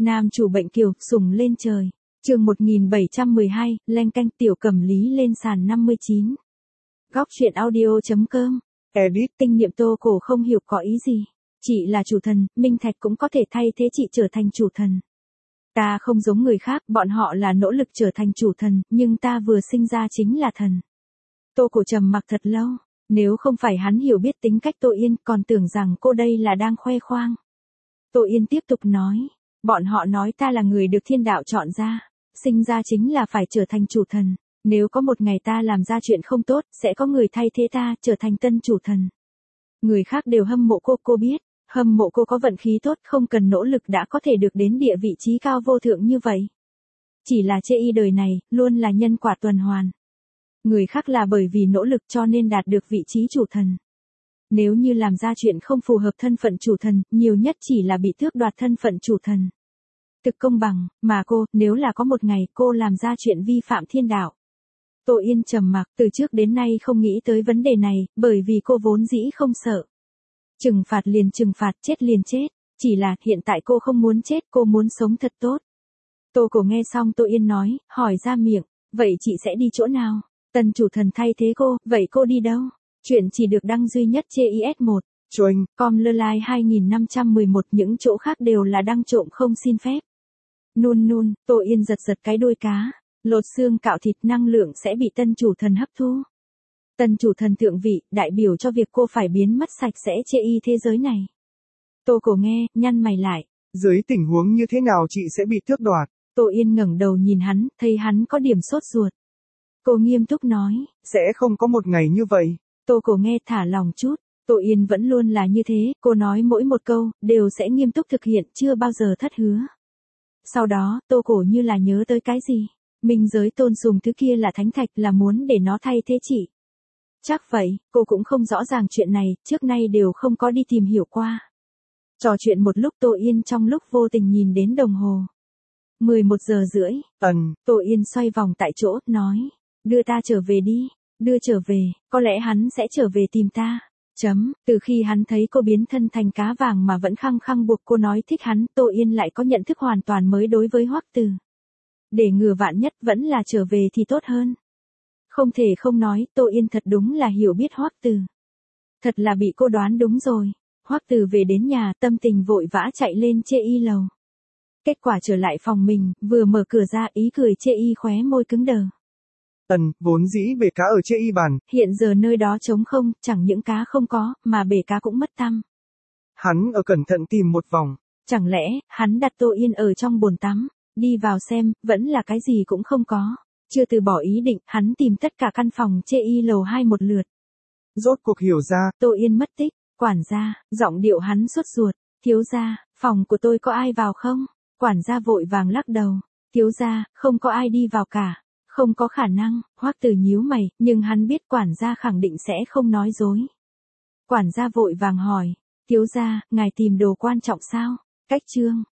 Nam chủ bệnh kiều, sùng lên trời. Chương 1712, leng canh tiểu cẩm lý lên sàn 59. Góc truyện audio.com. Edit. Tinh niệm Tô Cổ không hiểu có ý gì. Chị là chủ thần, Minh Thạch cũng có thể thay thế chị trở thành chủ thần. Ta không giống người khác, bọn họ là nỗ lực trở thành chủ thần, nhưng ta vừa sinh ra chính là thần. Tô Cổ trầm mặc thật lâu, nếu không phải hắn hiểu biết tính cách Tô Yên, còn tưởng rằng cô đây là đang khoe khoang. Tô Yên tiếp tục nói, bọn họ nói ta là người được thiên đạo chọn ra, sinh ra chính là phải trở thành chủ thần, nếu có một ngày ta làm ra chuyện không tốt, sẽ có người thay thế ta, trở thành tân chủ thần. Người khác đều hâm mộ cô biết, hâm mộ cô có vận khí tốt, không cần nỗ lực đã có thể được đến địa vị trí cao vô thượng như vậy. Chỉ là chê y đời này, luôn là nhân quả tuần hoàn. Người khác là bởi vì nỗ lực cho nên đạt được vị trí chủ thần. Nếu như làm ra chuyện không phù hợp thân phận chủ thần, nhiều nhất chỉ là bị tước đoạt thân phận chủ thần. Thực công bằng, mà cô, nếu là có một ngày cô làm ra chuyện vi phạm thiên đạo. Tô Yên trầm mặc, từ trước đến nay không nghĩ tới vấn đề này, bởi vì cô vốn dĩ không sợ. Trừng phạt liền trừng phạt, chết liền chết, chỉ là hiện tại cô không muốn chết, cô muốn sống thật tốt. Tô Cổ nghe xong Tô Yên nói, hỏi ra miệng, vậy chị sẽ đi chỗ nào? Tân chủ thần thay thế cô, vậy cô đi đâu? Chuyện chỉ được đăng duy nhất trên IS1, Choing, com.lline 2511, những chỗ khác đều là đăng trộm không xin phép. Nun, Tô Yên giật cái đuôi cá, lột xương cạo thịt, năng lượng sẽ bị tân chủ thần hấp thu. Tân chủ thần thượng vị, đại biểu cho việc cô phải biến mất sạch sẽ chê y thế giới này. Tô Cổ nghe, nhăn mày lại. Dưới tình huống như thế nào chị sẽ bị tước đoạt? Tô Yên ngẩng đầu nhìn hắn, thấy hắn có điểm sốt ruột. Cô nghiêm túc nói. Sẽ không có một ngày như vậy. Tô Cổ nghe thả lòng chút. Tô Yên vẫn luôn là như thế, cô nói mỗi một câu, đều sẽ nghiêm túc thực hiện, chưa bao giờ thất hứa. Sau đó, Tô Cổ như là nhớ tới cái gì. Minh giới tôn sùng thứ kia là thánh thạch, là muốn để nó thay thế chị. Chắc vậy, cô cũng không rõ ràng chuyện này, trước nay đều không có đi tìm hiểu qua. Trò chuyện một lúc Tô Yên trong lúc vô tình nhìn đến đồng hồ. 11:30. Tô Yên xoay vòng tại chỗ, nói. Đưa ta trở về đi. Đưa trở về, có lẽ hắn sẽ trở về tìm ta. Từ khi hắn thấy cô biến thân thành cá vàng mà vẫn khăng khăng buộc cô nói thích hắn, Tô Yên lại có nhận thức hoàn toàn mới đối với Hoắc Từ. Để ngừa vạn nhất vẫn là trở về thì tốt hơn. Không thể không nói, Tô Yên thật đúng là hiểu biết Hoắc Từ. Thật là bị cô đoán đúng rồi. Hoắc Từ về đến nhà, tâm tình vội vã chạy lên chê y lầu. Kết quả trở lại phòng mình, vừa mở cửa ra, ý cười chê y khóe môi cứng đờ. Vốn dĩ bể cá ở chê y bàn. Hiện giờ nơi đó trống không, chẳng những cá không có, mà bể cá cũng mất tăm. Hắn ở cẩn thận tìm một vòng. Chẳng lẽ, hắn đặt Tô Yên ở trong bồn tắm, đi vào xem, vẫn là cái gì cũng không có. Chưa từ bỏ ý định, hắn tìm tất cả căn phòng chê y lầu 2 một lượt. Rốt cuộc hiểu ra. Tô Yên mất tích, quản gia, giọng điệu hắn sốt ruột. Thiếu gia, phòng của tôi có ai vào không? Quản gia vội vàng lắc đầu. Thiếu gia, không có ai đi vào cả. Không có khả năng. Hoắc Từ nhíu mày, nhưng hắn biết quản gia khẳng định sẽ không nói dối. Quản gia vội vàng hỏi. Thiếu gia, ngài tìm đồ quan trọng sao? Cách chương.